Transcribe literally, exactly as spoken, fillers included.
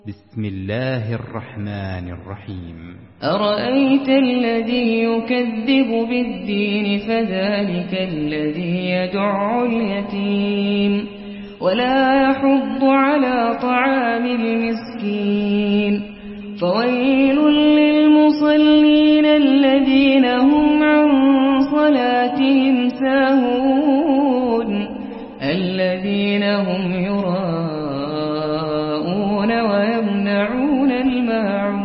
بسم الله الرحمن الرحيم. أرأيت الذي يكذب بالدين فذلك الذي يدع اليتيم ولا يحض على طعام المسكين فويل للمصلين الذين هم عن صلاتهم ساهون الذين هم يراءون ويمنعون الماعون